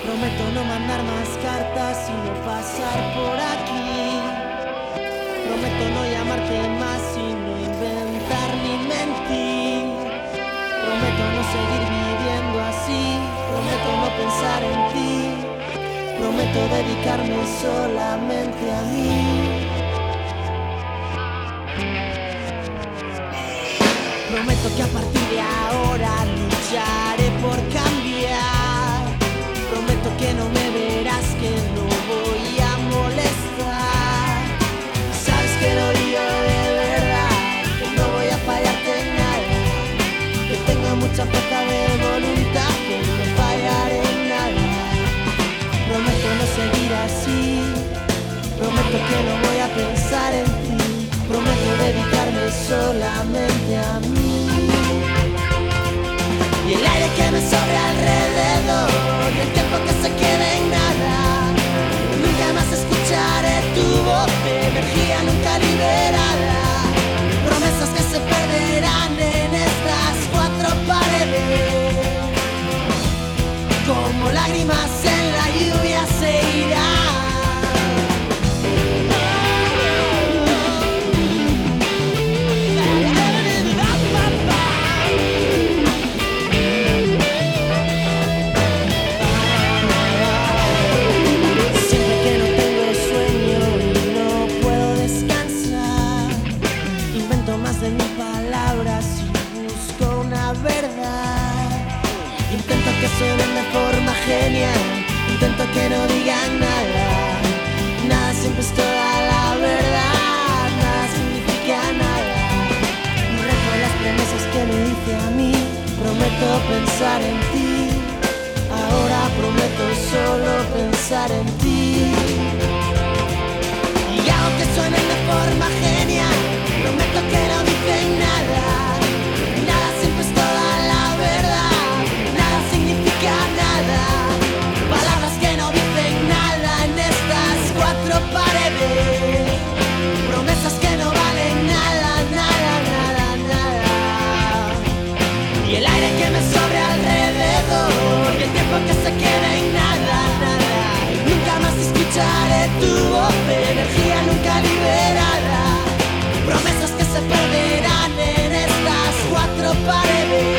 Prometo no mandar más cartas y no pasar por aquí. Prometo no llamarte más y no inventar ni mentir. Prometo no seguir viviendo así. Prometo no pensar en ti. Prometo dedicarme solamente a mí. Prometo que a partir de ahora lucharé por cambiar. Prometo que no me verás, que no voy a molestar. Sabes que lo digo de verdad, que no voy a fallarte en nada, que tengo mucha fuerza de voluntad, que no fallaré en nada. Prometo no seguir así, prometo que no voy a pensar en ti, prometo dedicarme solamente a mí. Y el aire que me sobre alrededor, y el tiempo que se quede en nada. Nunca más escucharé tu voz de energía nunca liberada. Promesas que se perderán en estas cuatro paredes. Como lágrimas en la lluvia se irán. De mis palabras y busco una verdad. Intento que suenen de forma genial, intento que no digan nada. Nada siempre es toda la verdad, nada significa nada. Rezo las promesas que me hice a mí, prometo pensar en ti. Ahora prometo solo pensar en ti. Y aunque suenen de forma genial, prometo que no dicen nada. Nada siempre es toda la verdad, nada significa nada. Palabras que no dicen nada en estas cuatro paredes. Promesas que no valen nada, nada, nada, nada. Y el aire que me sobre alrededor, y el tiempo que se quede en nada, nada. Nunca más escucharé tu voz de energía nunca liberada. Promesas que se perderán en estas cuatro paredes.